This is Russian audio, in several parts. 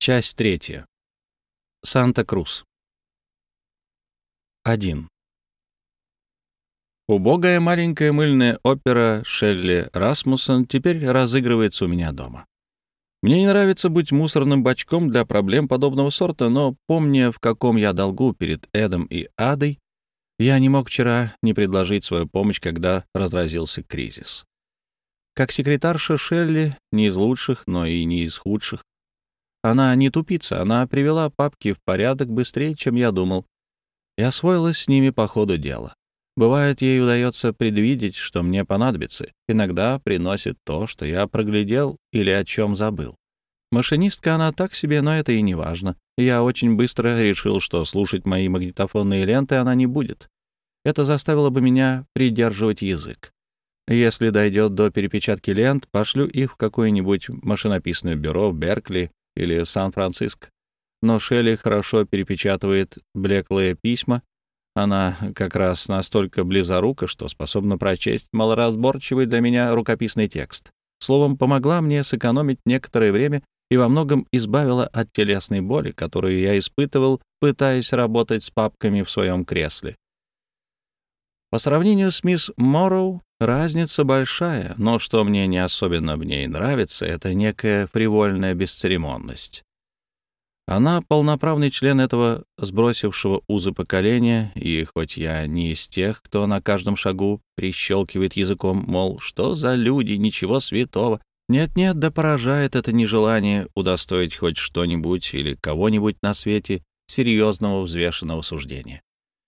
Часть третья. Санта-Крус. 1. Убогая маленькая мыльная опера Шелли Расмуссен теперь разыгрывается у меня дома. Мне не нравится быть мусорным бачком для проблем подобного сорта, но, помня, в каком я долгу перед Эдом и Адой, я не мог вчера не предложить свою помощь, когда разразился кризис. Как секретарша Шелли, не из лучших, но и не из худших. Она не тупица, она привела папки в порядок быстрее, чем я думал, и освоилась с ними по ходу дела. Бывает, ей удается предвидеть, что мне понадобится. Иногда приносит то, что я проглядел или о чем забыл. Машинистка она так себе, но это и не важно. Я очень быстро решил, что слушать мои магнитофонные ленты она не будет. Это заставило бы меня придерживать язык. Если дойдет до перепечатки лент, пошлю их в какое-нибудь машинописное бюро в Беркли или Сан-Франциско. Но Шелли хорошо перепечатывает блеклые письма. Она как раз настолько близорука, что способна прочесть малоразборчивый для меня рукописный текст. Словом, помогла мне сэкономить некоторое время и во многом избавила от телесной боли, которую я испытывал, пытаясь работать с папками в своем кресле. По сравнению с мисс Морроу разница большая, но что мне не особенно в ней нравится, это некая фривольная бесцеремонность. Она полноправный член этого сбросившего узы поколения, и хоть я не из тех, кто на каждом шагу прищелкивает языком, мол, что за люди, ничего святого, нет-нет, да поражает это нежелание удостоить хоть что-нибудь или кого-нибудь на свете серьезного взвешенного суждения.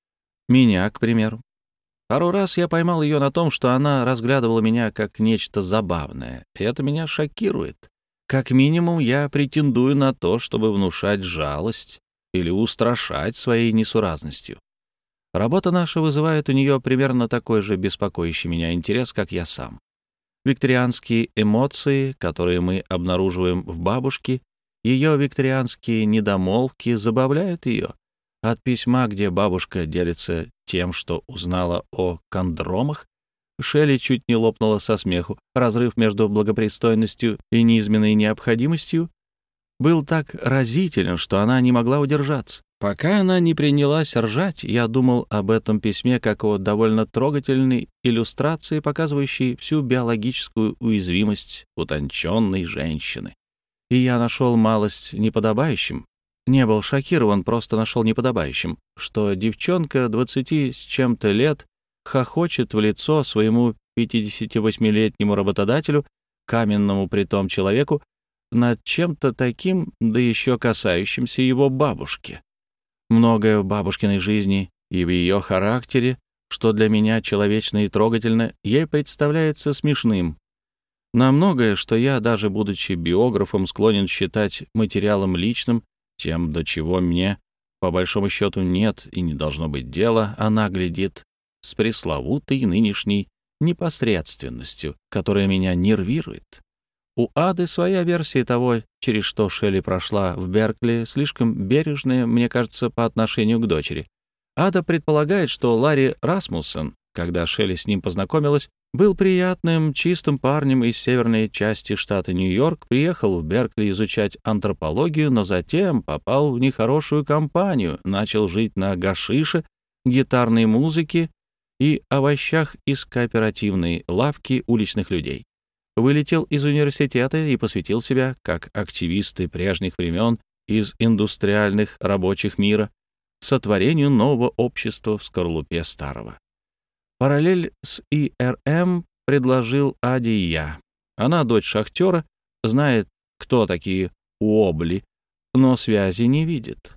Меня, к примеру. Пару раз я поймал ее на том, что она разглядывала меня как нечто забавное, и это меня шокирует. Как минимум, я претендую на то, чтобы внушать жалость или устрашать своей несуразностью. Работа наша вызывает у нее примерно такой же беспокоящий меня интерес, как я сам. Викторианские эмоции, которые мы обнаруживаем в бабушке, ее викторианские недомолвки забавляют ее. От письма, где бабушка делится тем, что узнала о кондромах, Шелли чуть не лопнула со смеху. Разрыв между благопристойностью и неизменной необходимостью был так разителен, что она не могла удержаться. Пока она не принялась ржать, я думал об этом письме как о довольно трогательной иллюстрации, показывающей всю биологическую уязвимость утонченной женщины. И я нашел малость неподобающим. Не был шокирован, просто нашел неподобающим, что девчонка 20 с чем-то лет хохочет в лицо своему 58-летнему работодателю, каменному притом человеку, над чем-то таким, да еще касающимся его бабушки. Многое в бабушкиной жизни и в ее характере, что для меня человечно и трогательно, ей представляется смешным. На многое, что я, даже будучи биографом, склонен считать материалом личным, тем, до чего мне, по большому счету, нет и не должно быть дела, она глядит с пресловутой нынешней непосредственностью, которая меня нервирует. У Ады своя версия того, через что Шелли прошла в Беркли, слишком бережная, мне кажется, по отношению к дочери. Ада предполагает, что Ларри Расмуссен, когда Шелли с ним познакомилась, был приятным, чистым парнем из северной части штата Нью-Йорк, приехал в Беркли изучать антропологию, но затем попал в нехорошую компанию, начал жить на гашише, гитарной музыке и овощах из кооперативной лавки уличных людей. Вылетел из университета и посвятил себя, как активисты прежних времен из индустриальных рабочих мира, сотворению нового общества в скорлупе старого. Параллель с ИРМ предложил Аде и я. Она дочь шахтера, знает, кто такие уобли, но связи не видит.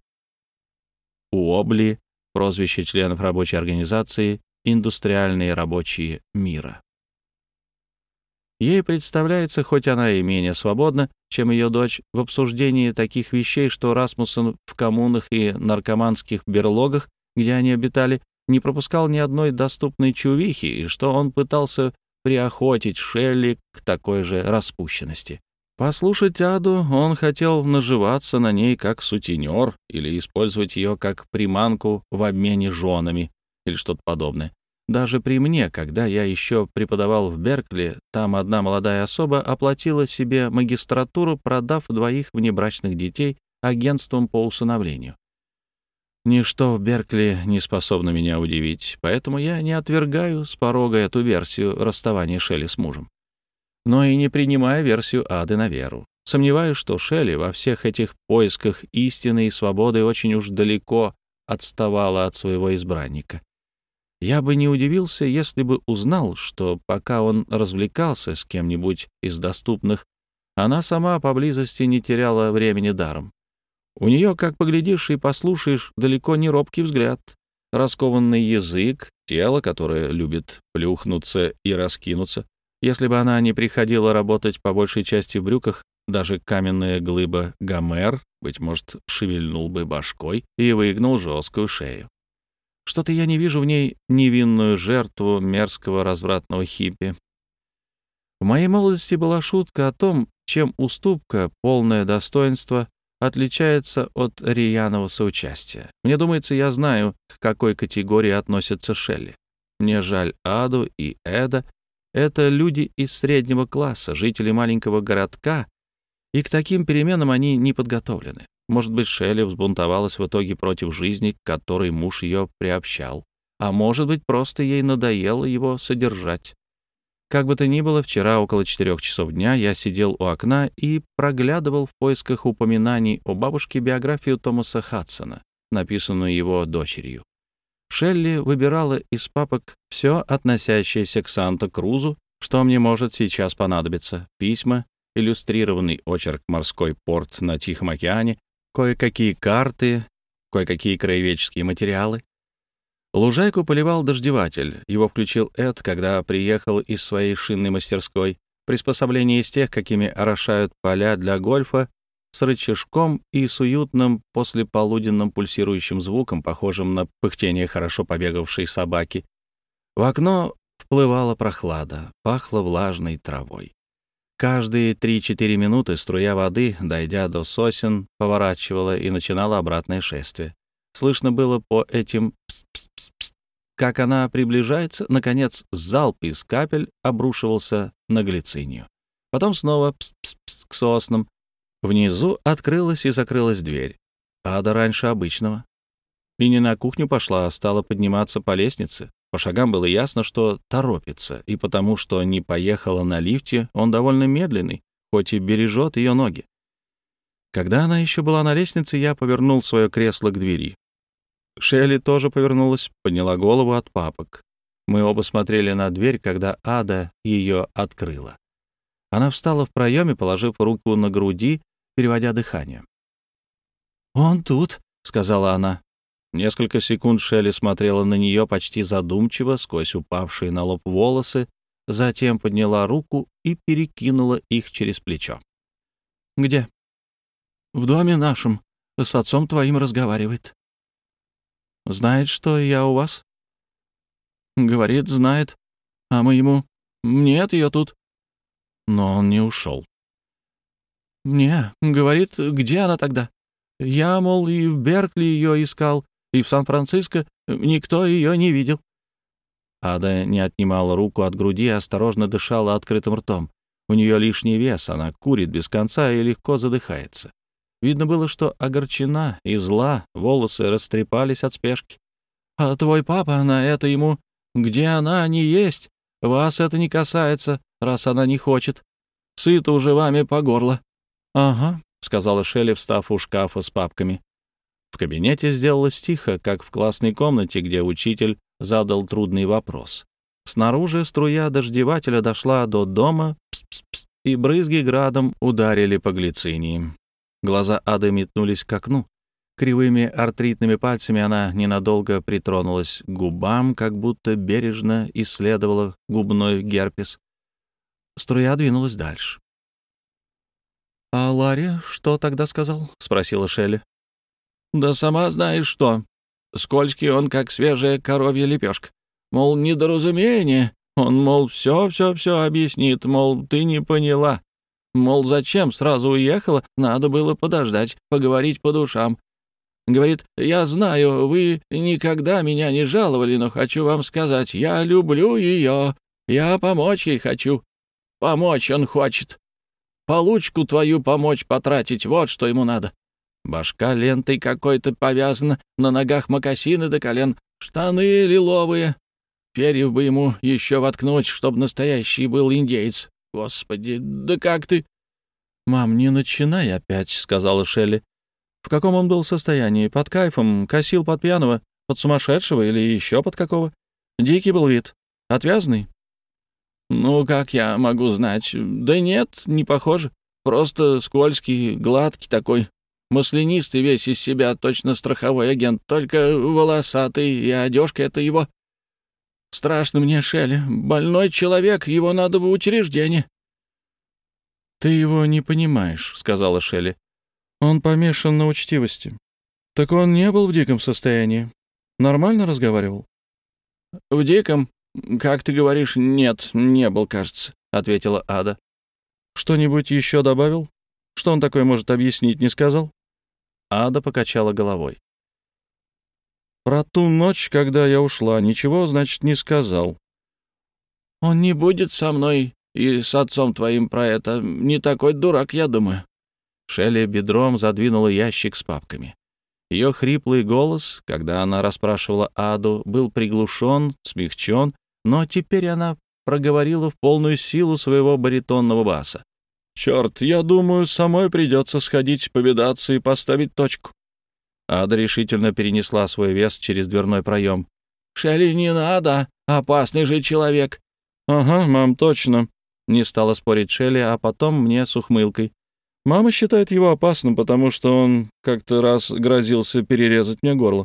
Уобли — прозвище членов рабочей организации «Индустриальные рабочие мира». Ей представляется, хоть она и менее свободна, чем ее дочь, в обсуждении таких вещей, что Расмуссен в коммунах и наркоманских берлогах, где они обитали, не пропускал ни одной доступной чувихи, и что он пытался приохотить Шелли к такой же распущенности. Послушать Аду он хотел наживаться на ней как сутенер или использовать ее как приманку в обмене женами или что-то подобное. Даже при мне, когда я еще преподавал в Беркли, там одна молодая особа оплатила себе магистратуру, продав 2 внебрачных детей агентством по усыновлению. Ничто в Беркли не способно меня удивить, поэтому я не отвергаю с порога эту версию расставания Шелли с мужем. Но и не принимаю версию Ады на веру. Сомневаюсь, что Шелли во всех этих поисках истины и свободы очень уж далеко отставала от своего избранника. Я бы не удивился, если бы узнал, что пока он развлекался с кем-нибудь из доступных, она сама поблизости не теряла времени даром. У нее, как поглядишь и послушаешь, далеко не робкий взгляд, раскованный язык, тело, которое любит плюхнуться и раскинуться. Если бы она не приходила работать по большей части в брюках, даже каменная глыба Гомер, быть может, шевельнул бы башкой и выгнул жесткую шею. Что-то я не вижу в ней невинную жертву мерзкого развратного хиппи. В моей молодости была шутка о том, чем уступка, полное достоинство, отличается от рьяного соучастия. Мне думается, я знаю, к какой категории относятся Шелли. Мне жаль Аду и Эда. Это люди из среднего класса, жители маленького городка, и к таким переменам они не подготовлены. Может быть, Шелли взбунтовалась в итоге против жизни, к которой муж ее приобщал. А может быть, просто ей надоело его содержать. Как бы то ни было, вчера около 4 часов дня я сидел у окна и проглядывал в поисках упоминаний о бабушке биографию Томаса Хадсона, написанную его дочерью. Шелли выбирала из папок все, относящееся к Санта-Крузу, что мне может сейчас понадобиться: письма, иллюстрированный очерк «Морской порт на Тихом океане», кое-какие карты, кое-какие краеведческие материалы. Лужайку поливал дождеватель. Его включил Эд, когда приехал из своей шинной мастерской. Приспособление из тех, какими орошают поля для гольфа, с рычажком и с уютным послеполуденным пульсирующим звуком, похожим на пыхтение хорошо побегавшей собаки. В окно вплывала прохлада, пахло влажной травой. Каждые 3-4 минуты струя воды, дойдя до сосен, поворачивала и начинала обратное шествие. Слышно было по этим пс-пс-пс-пс, как она приближается. Наконец, залп из капель обрушивался на глицинию. Потом снова пс-пс-пс к соснам. Внизу открылась и закрылась дверь. Ада раньше обычного. И не на кухню пошла, а стала подниматься по лестнице. По шагам было ясно, что торопится, и потому что не поехала на лифте, он довольно медленный, хоть и бережет ее ноги. Когда она еще была на лестнице, я повернул свое кресло к двери. Шелли тоже повернулась, подняла голову от папок. Мы оба смотрели на дверь, когда Ада ее открыла. Она встала в проеме, положив руку на груди, переводя дыхание. «Он тут», — сказала она. Несколько секунд Шелли смотрела на нее почти задумчиво, сквозь упавшие на лоб волосы, затем подняла руку и перекинула их через плечо. «Где?» «В доме нашем. С отцом твоим разговаривает». «Знает, что я у вас?» «Говорит, знает. А мы ему: нет ее тут». Но он не ушел. «Не, говорит, где она тогда? Я, мол, и в Беркли ее искал, и в Сан-Франциско, никто ее не видел». Ада не отнимала руку от груди и осторожно дышала открытым ртом. У нее лишний вес, она курит без конца и легко задыхается. Видно было, что огорчена и зла, волосы растрепались от спешки. «А твой папа на это ему: где она не есть? Вас это не касается, раз она не хочет. Сыта уже вами по горло». «Ага», — сказала Шелли, встав у шкафа с папками. В кабинете сделалось тихо, как в классной комнате, где учитель задал трудный вопрос. Снаружи струя дождевателя дошла до дома, пс-пс-пс, и брызги градом ударили по глицинии. Глаза Ады метнулись к окну. Кривыми артритными пальцами она ненадолго притронулась к губам, как будто бережно исследовала губной герпес. Струя двинулась дальше. «А Ларри что тогда сказал?» — спросила Шелли. «Да сама знаешь что. Скользкий он, как свежая коровья лепешка. Мол, недоразумение. Он, мол, все объяснит. Мол, ты не поняла. Мол, зачем сразу уехала? Надо было подождать, поговорить по душам. Говорит: я знаю, вы никогда меня не жаловали, но хочу вам сказать, я люблю ее. Я помочь ей хочу. Помочь он хочет. Получку твою помочь потратить, вот что ему надо. Башка лентой какой-то повязана, на ногах мокасины до колен, штаны лиловые. Перьев бы ему еще воткнуть, чтоб настоящий был индеец. Господи, да как ты...» «Мам, не начинай опять», — сказала Шелли. «В каком он был состоянии? Под кайфом? Косил под пьяного? Под сумасшедшего или еще под какого? Дикий был вид. Отвязный?» «Ну, как я могу знать? Да нет, не похоже. Просто скользкий, гладкий такой, маслянистый весь из себя, точно страховой агент, только волосатый, и одежка — это его. Страшно мне, Шелли. Больной человек, его надо в учреждение». «Ты его не понимаешь», — сказала Шелли. «Он помешан на учтивости. Так он не был в диком состоянии. Нормально разговаривал?» «В диком, как ты говоришь, нет, не был, кажется», — ответила Ада. «Что-нибудь еще добавил? Что он такое может объяснить, не сказал?» Ада покачала головой. «Про ту ночь, когда я ушла, ничего, значит, не сказал». «Он не будет со мной и с отцом твоим про это. Не такой дурак, я думаю». Шелли бедром задвинула ящик с папками. Ее хриплый голос, когда она расспрашивала Аду, был приглушен, смягчен, но теперь она проговорила в полную силу своего баритонного баса. «Черт, я думаю, самой придется сходить, повидаться и поставить точку». Ада решительно перенесла свой вес через дверной проем. «Шелли, не надо, опасный же человек». «Ага, мам, точно», — не стала спорить Шелли, а потом мне с ухмылкой. «Мама считает его опасным, потому что он как-то раз грозился перерезать мне горло».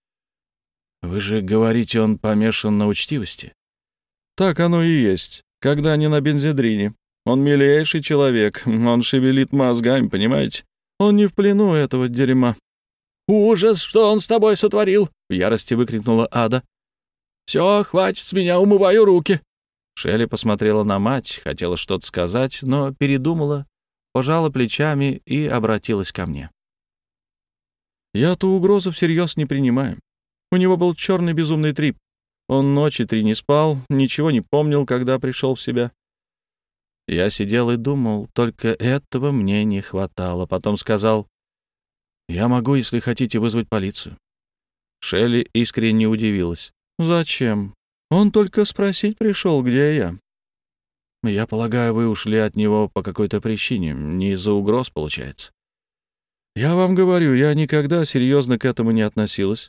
«Вы же говорите, он помешан на учтивости?» «Так оно и есть, когда не на бензодрине. Он милейший человек, он шевелит мозгами, понимаете? Он не в плену этого дерьма». «Ужас, что он с тобой сотворил!» — в ярости выкрикнула Ада. «Все, хватит с меня, умываю руки». Шелли посмотрела на мать, хотела что-то сказать, но передумала, пожала плечами и обратилась ко мне. «Я ту угрозу всерьез не принимаю. У него был черный безумный трип. Он ночи 3 не спал, ничего не помнил, когда пришел в себя. Я сидел и думал, только этого мне не хватало. Потом сказал: «Я могу, если хотите, вызвать полицию». Шелли искренне удивилась. «Зачем? Он только спросить пришел, где я». «Я полагаю, вы ушли от него по какой-то причине, не из-за угроз, получается». «Я вам говорю, я никогда серьезно к этому не относилась».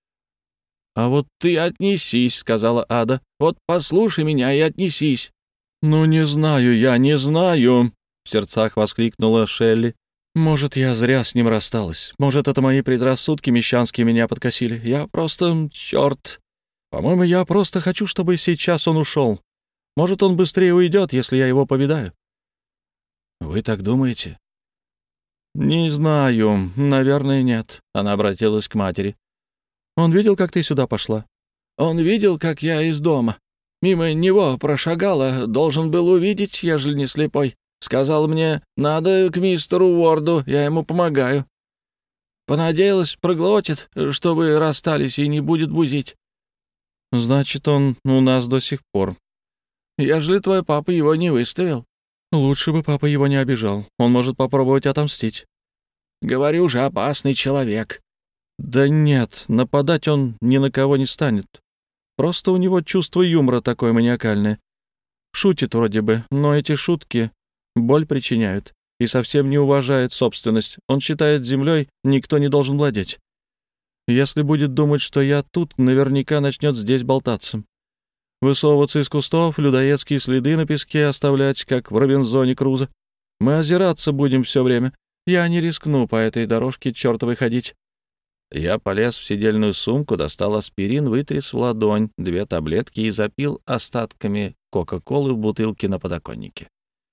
«А вот ты отнесись», — сказала Ада. «Вот послушай меня и отнесись». «Ну, не знаю, я не знаю», — в сердцах воскликнула Шелли. «Может, я зря с ним рассталась. Может, это мои предрассудки мещанские меня подкосили. Я просто... Черт! По-моему, я просто хочу, чтобы сейчас он ушел. Может, он быстрее уйдет, если я его повидаю». «Вы так думаете?» «Не знаю. Наверное, нет». Она обратилась к матери. «Он видел, как ты сюда пошла?» «Он видел, как я из дома. Мимо него прошагала, должен был увидеть, ежели не слепой. Сказал мне, надо к мистеру Уорду, я ему помогаю. Понадеялась, проглотит, что вы расстались и не будет бузить». «Значит, он у нас до сих пор». «Ежели твой папа его не выставил». «Лучше бы папа его не обижал. Он может попробовать отомстить». «Говорю же, опасный человек». «Да нет, нападать он ни на кого не станет. Просто у него чувство юмора такое маниакальное. Шутит вроде бы, но эти шутки боль причиняют и совсем не уважает собственность. Он считает, землей никто не должен владеть. Если будет думать, что я тут, наверняка начнет здесь болтаться. Высовываться из кустов, людоедские следы на песке оставлять, как в Робинзоне Крузо. Мы озираться будем все время. Я не рискну по этой дорожке чертовой ходить». Я полез в сидельную сумку, достал аспирин, вытряс в ладонь 2 таблетки и запил остатками кока-колы в бутылке на подоконнике.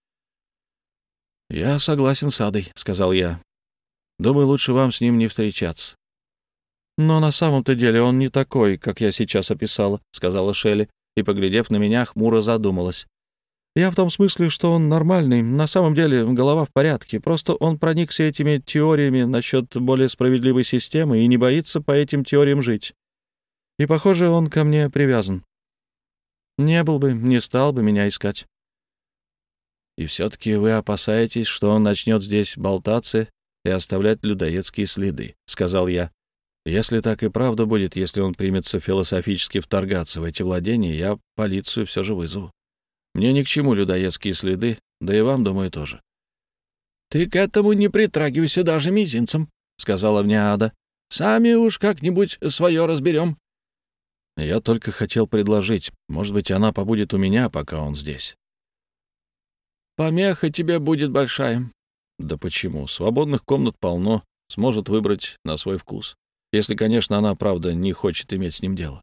«Я согласен с Адой», — сказал я. «Думаю, лучше вам с ним не встречаться». «Но на самом-то деле он не такой, как я сейчас описала», — сказала Шелли, и, поглядев на меня, хмуро задумалась. «Я в том смысле, что он нормальный, на самом деле голова в порядке, просто он проникся этими теориями насчет более справедливой системы и не боится по этим теориям жить. И, похоже, он ко мне привязан. Не был бы, не стал бы меня искать». «И все-таки вы опасаетесь, что он начнет здесь болтаться и оставлять людоедские следы», — сказал я. «Если так и правда будет, если он примется философически вторгаться в эти владения, я полицию все же вызову. Мне ни к чему людоедские следы, да и вам, думаю, тоже». «Ты к этому не притрагивайся даже мизинцем», — сказала мне Ада. «Сами уж как-нибудь свое разберем». Я только хотел предложить. Может быть, она побудет у меня, пока он здесь. «Помеха тебе будет большая». Да почему? Свободных комнат полно. Сможет выбрать на свой вкус. Если, конечно, она, правда, не хочет иметь с ним дело.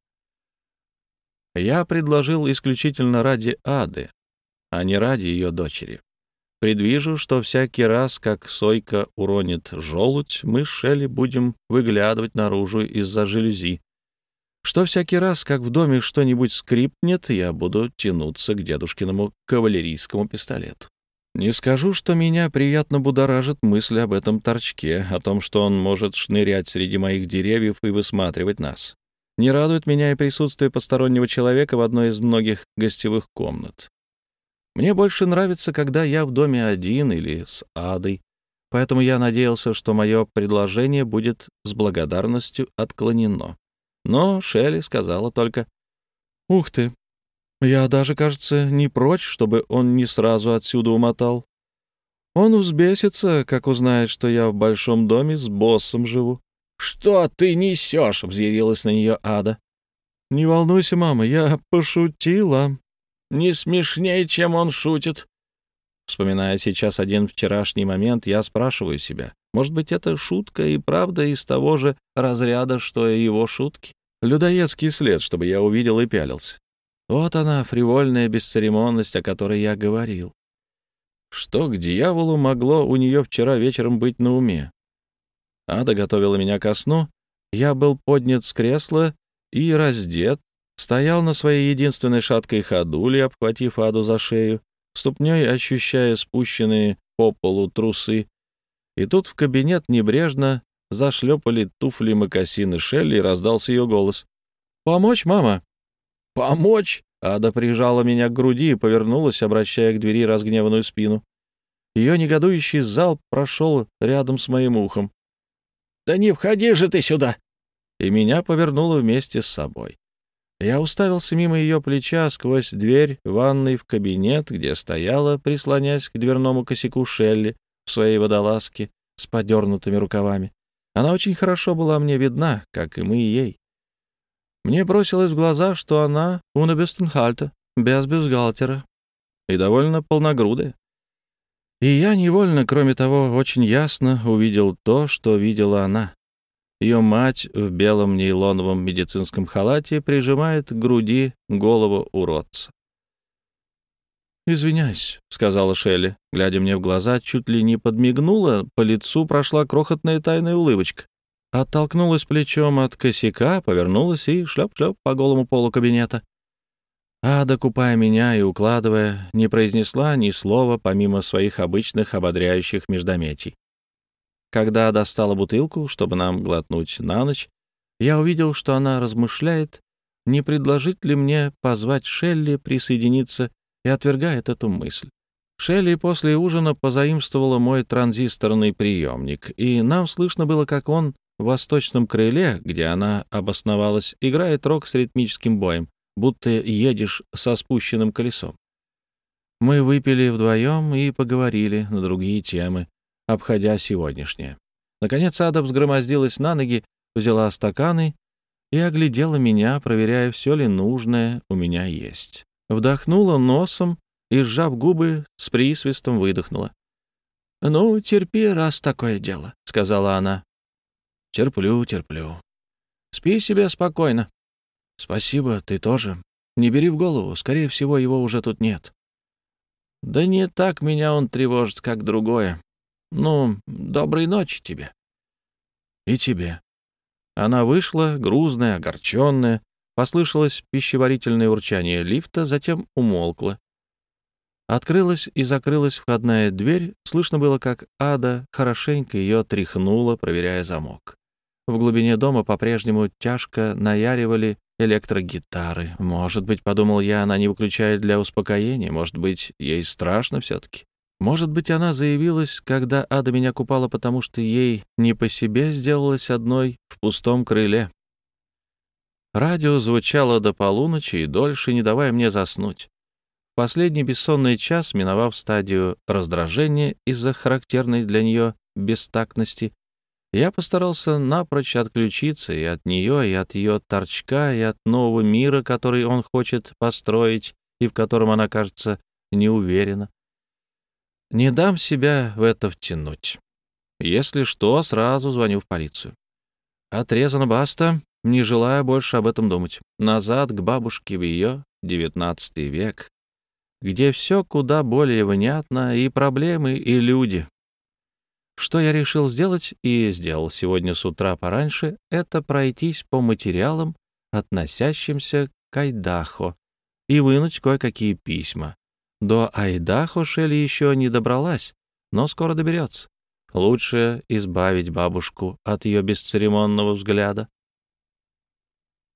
Я предложил исключительно ради Ады, а не ради ее дочери. Предвижу, что всякий раз, как Сойка уронит желудь, мы с Шелли будем выглядывать наружу из-за жалюзи. Что всякий раз, как в доме что-нибудь скрипнет, я буду тянуться к дедушкиному кавалерийскому пистолету. Не скажу, что меня приятно будоражит мысль об этом торчке, о том, что он может шнырять среди моих деревьев и высматривать нас. Не радует меня и присутствие постороннего человека в одной из многих гостевых комнат. Мне больше нравится, когда я в доме один или с Адой, поэтому я надеялся, что мое предложение будет с благодарностью отклонено. Но Шелли сказала только: «Ух ты! Я даже, кажется, не прочь, чтобы он не сразу отсюда умотал. Он взбесится, как узнает, что я в большом доме с боссом живу». «Что ты несешь?» — взъярилась на нее Ада. «Не волнуйся, мама, я пошутила». «Не смешнее, чем он шутит». Вспоминая сейчас один вчерашний момент, я спрашиваю себя, может быть, это шутка и правда из того же разряда, что и его шутки? Людоедский след, чтобы я увидел и пялился. Вот она, фривольная бесцеремонность, о которой я говорил. Что к дьяволу могло у нее вчера вечером быть на уме? Ада готовила меня ко сну, я был поднят с кресла и раздет, стоял на своей единственной шаткой ходуле, обхватив Аду за шею, ступней ощущая спущенные по полу трусы. И тут в кабинет небрежно зашлепали туфли-мокасины Шелли, и раздался ее голос. «Помочь, мама?» «Помочь?» Ада прижала меня к груди и повернулась, обращая к двери разгневанную спину. Ее негодующий залп прошел рядом с моим ухом. «Да не входи же ты сюда!» И меня повернуло вместе с собой. Я уставился мимо ее плеча сквозь дверь ванной в кабинет, где стояла, прислонясь к дверному косяку Шелли в своей водолазке с подернутыми рукавами. Она очень хорошо была мне видна, как и мы ей. Мне бросилось в глаза, что она «уна бюстенхальте», без бюстгальтера, и довольно полногрудая. И я невольно, кроме того, очень ясно увидел то, что видела она. Ее мать в белом нейлоновом медицинском халате прижимает к груди голову уродца. «Извиняюсь», — сказала Шелли, глядя мне в глаза, чуть ли не подмигнула, по лицу прошла крохотная тайная улыбочка. Оттолкнулась плечом от косяка, повернулась и шлеп-шлеп по голому полу кабинета. Ада, купая меня и укладывая, не произнесла ни слова, помимо своих обычных ободряющих междометий. Когда достала бутылку, чтобы нам глотнуть на ночь, я увидел, что она размышляет, не предложить ли мне позвать Шелли присоединиться, и отвергает эту мысль. Шелли после ужина позаимствовала мой транзисторный приемник, и нам слышно было, как он в восточном крыле, где она обосновалась, играет рок с ритмическим боем, будто едешь со спущенным колесом. Мы выпили вдвоем и поговорили на другие темы, обходя сегодняшнее. Наконец Ада взгромоздилась на ноги, взяла стаканы и оглядела меня, проверяя, все ли нужное у меня есть. Вдохнула носом и, сжав губы, с присвистом выдохнула. «Ну, терпи, раз такое дело», — сказала она. «Терплю, терплю. Спи себе спокойно». «Спасибо, ты тоже. Не бери в голову, скорее всего, его уже тут нет». «Да не так меня он тревожит, как другое. Ну, доброй ночи тебе». «И тебе». Она вышла, грузная, огорченная. Послышалось пищеварительное урчание лифта, затем умолкло. Открылась и закрылась входная дверь. Слышно было, как Ада хорошенько ее тряхнула, проверяя замок. В глубине дома по-прежнему тяжко наяривали электрогитары. Может быть, подумал я, она не выключает для успокоения. Может быть, ей страшно все-таки. Может быть, она заявилась, когда Ада меня купала, потому что ей не по себе сделалось одной в пустом крыле. Радио звучало до полуночи и дольше, не давая мне заснуть. В последний бессонный час, миновав стадию раздражения из-за характерной для нее бестактности, я постарался напрочь отключиться и от нее, и от ее торчка, и от нового мира, который он хочет построить, и в котором она, кажется, не уверена. Не дам себя в это втянуть. Если что, сразу звоню в полицию. Отрезано баста, не желая больше об этом думать. Назад к бабушке в ее XIX век, где все куда более внятно, и проблемы, и люди. Что я решил сделать и сделал сегодня с утра пораньше, это пройтись по материалам, относящимся к Айдахо, и вынуть кое-какие письма. До Айдахо Шелли еще не добралась, но скоро доберется. Лучше избавить бабушку от ее бесцеремонного взгляда.